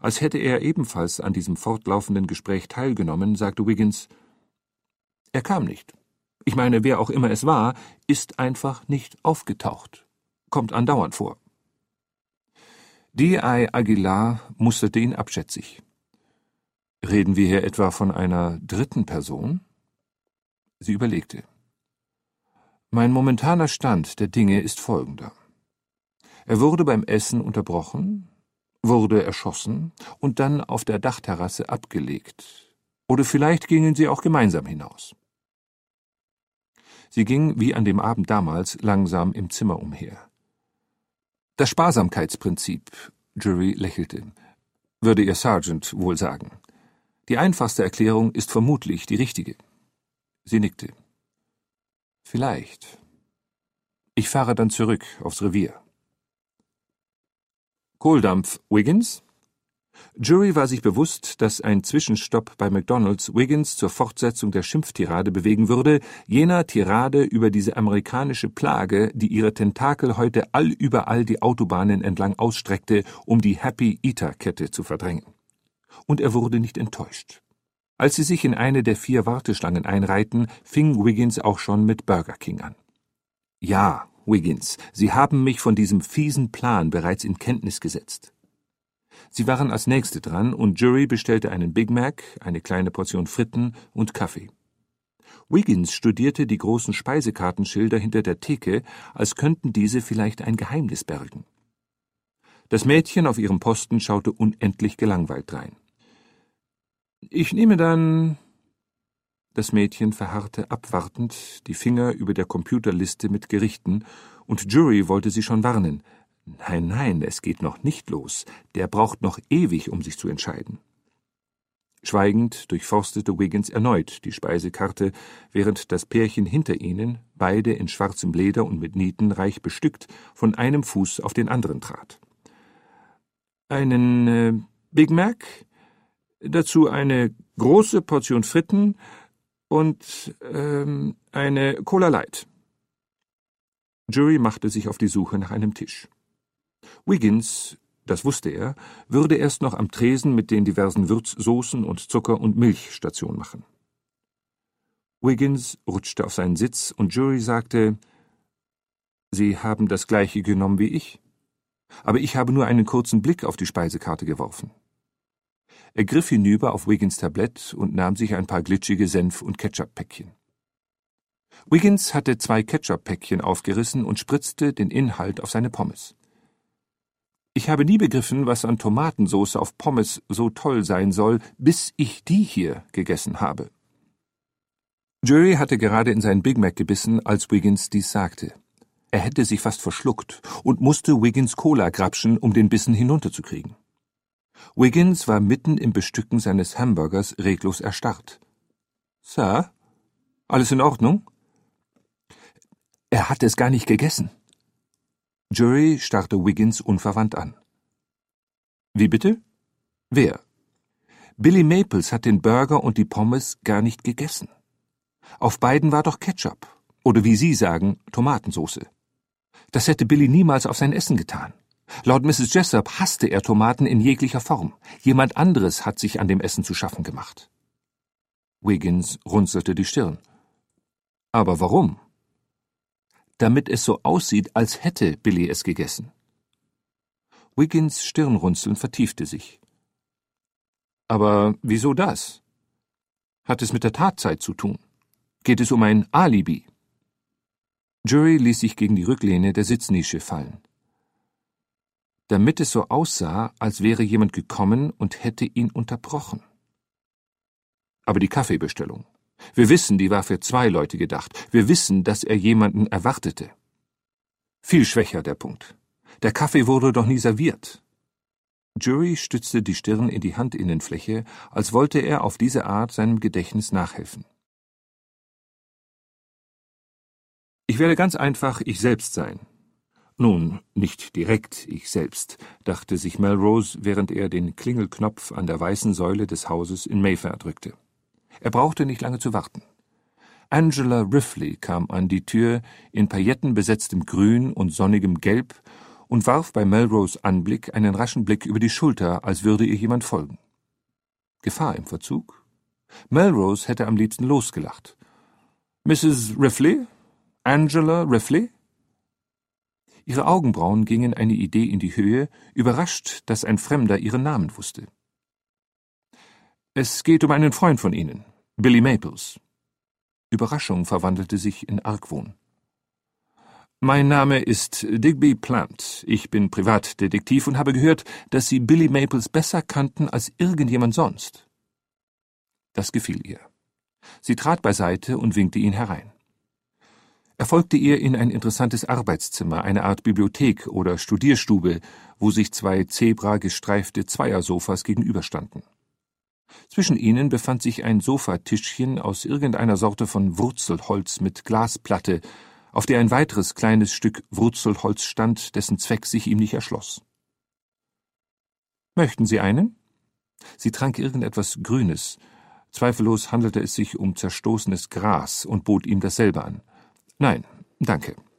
Als hätte er ebenfalls an diesem fortlaufenden Gespräch teilgenommen, sagte Wiggins: »Er kam nicht. Ich meine, wer auch immer es war, ist einfach nicht aufgetaucht. Kommt andauernd vor.« D.I. Aguilar musterte ihn abschätzig. »Reden wir hier etwa von einer dritten Person?« Sie überlegte. »Mein momentaner Stand der Dinge ist folgender. Er wurde beim Essen unterbrochen, wurde erschossen und dann auf der Dachterrasse abgelegt. Oder vielleicht gingen sie auch gemeinsam hinaus.« Sie ging, wie an dem Abend damals, langsam im Zimmer umher. »Das Sparsamkeitsprinzip«, Jury lächelte, würde ihr Sergeant wohl sagen. »Die einfachste Erklärung ist vermutlich die richtige.« Sie nickte. »Vielleicht. Ich fahre dann zurück aufs Revier.« »Kohldampf, Wiggins?« Jury war sich bewusst, dass ein Zwischenstopp bei McDonald's Wiggins zur Fortsetzung der Schimpftirade bewegen würde, jener Tirade über diese amerikanische Plage, die ihre Tentakel heute allüberall die Autobahnen entlang ausstreckte, um die Happy-Eater-Kette zu verdrängen. Und er wurde nicht enttäuscht. Als sie sich in eine der 4 Warteschlangen einreihten, fing Wiggins auch schon mit Burger King an. »Ja, Wiggins, Sie haben mich von diesem fiesen Plan bereits in Kenntnis gesetzt.« Sie waren als Nächste dran und Jury bestellte einen Big Mac, eine kleine Portion Fritten und Kaffee. Wiggins studierte die großen Speisekartenschilder hinter der Theke, als könnten diese vielleicht ein Geheimnis bergen. Das Mädchen auf ihrem Posten schaute unendlich gelangweilt drein. »Ich nehme dann...« Das Mädchen verharrte abwartend, die Finger über der Computerliste mit Gerichten, und Jury wollte sie schon warnen. Nein, es geht noch nicht los. Der braucht noch ewig, um sich zu entscheiden. Schweigend durchforstete Wiggins erneut die Speisekarte, während das Pärchen hinter ihnen, beide in schwarzem Leder und mit Nieten reich bestückt, von einem Fuß auf den anderen trat. »Einen Big Mac, dazu eine große Portion Fritten und eine Cola Light.« Jury machte sich auf die Suche nach einem Tisch. Wiggins, das wusste er, würde erst noch am Tresen mit den diversen Würzsoßen und Zucker und Milch Station machen. Wiggins rutschte auf seinen Sitz und Jury sagte: »Sie haben das Gleiche genommen wie ich. Aber ich habe nur einen kurzen Blick auf die Speisekarte geworfen.« Er griff hinüber auf Wiggins Tablett und nahm sich ein paar glitschige Senf- und Ketchup-Päckchen. Wiggins hatte 2 Ketchup-Päckchen aufgerissen und spritzte den Inhalt auf seine Pommes. »Ich habe nie begriffen, was an Tomatensauce auf Pommes so toll sein soll, bis ich die hier gegessen habe.« Jury hatte gerade in seinen Big Mac gebissen, als Wiggins dies sagte. Er hätte sich fast verschluckt und musste Wiggins Cola grapschen, um den Bissen hinunterzukriegen. Wiggins war mitten im Bestücken seines Hamburgers reglos erstarrt. »Sir, alles in Ordnung?« »Er hat es gar nicht gegessen.« Jury starrte Wiggins unverwandt an. »Wie bitte? Wer?« »Billy Maples hat den Burger und die Pommes gar nicht gegessen. Auf beiden war doch Ketchup, oder wie Sie sagen, Tomatensauce. Das hätte Billy niemals auf sein Essen getan. Laut Mrs. Jessup hasste er Tomaten in jeglicher Form. Jemand anderes hat sich an dem Essen zu schaffen gemacht.« Wiggins runzelte die Stirn. »Aber warum?« »Damit es so aussieht, als hätte Billy es gegessen.« Wiggins' Stirnrunzeln vertiefte sich. »Aber wieso das? Hat es mit der Tatzeit zu tun? Geht es um ein Alibi?« Jury ließ sich gegen die Rücklehne der Sitznische fallen. »Damit es so aussah, als wäre jemand gekommen und hätte ihn unterbrochen.« »Aber die Kaffeebestellung. Wir wissen, die war für 2 Leute gedacht. Wir wissen, dass er jemanden erwartete.« »Viel schwächer, der Punkt. Der Kaffee wurde doch nie serviert.« Jury stützte die Stirn in die Handinnenfläche, als wollte er auf diese Art seinem Gedächtnis nachhelfen. »Ich werde ganz einfach ich selbst sein.« »Nun, nicht direkt ich selbst«, dachte sich Melrose, während er den Klingelknopf an der weißen Säule des Hauses in Mayfair drückte. Er brauchte nicht lange zu warten. Angela Rifley kam an die Tür in paillettenbesetztem Grün und sonnigem Gelb und warf bei Melrose Anblick einen raschen Blick über die Schulter, als würde ihr jemand folgen. Gefahr im Verzug? Melrose hätte am liebsten losgelacht. »Mrs. Rifley? Angela Rifley?« Ihre Augenbrauen gingen eine Idee in die Höhe, überrascht, dass ein Fremder ihren Namen wusste. »Es geht um einen Freund von Ihnen, Billy Maples.« Überraschung verwandelte sich in Argwohn. »Mein Name ist Digby Plant. Ich bin Privatdetektiv und habe gehört, dass Sie Billy Maples besser kannten als irgendjemand sonst.« Das gefiel ihr. Sie trat beiseite und winkte ihn herein. Er folgte ihr in ein interessantes Arbeitszimmer, eine Art Bibliothek oder Studierstube, wo sich 2 zebragestreifte Zweiersofas gegenüberstanden. Zwischen ihnen befand sich ein Sofatischchen aus irgendeiner Sorte von Wurzelholz mit Glasplatte, auf der ein weiteres kleines Stück Wurzelholz stand, dessen Zweck sich ihm nicht erschloss. »Möchten Sie einen?« Sie trank irgendetwas Grünes. Zweifellos handelte es sich um zerstoßenes Gras und bot ihm dasselbe an. »Nein, danke.«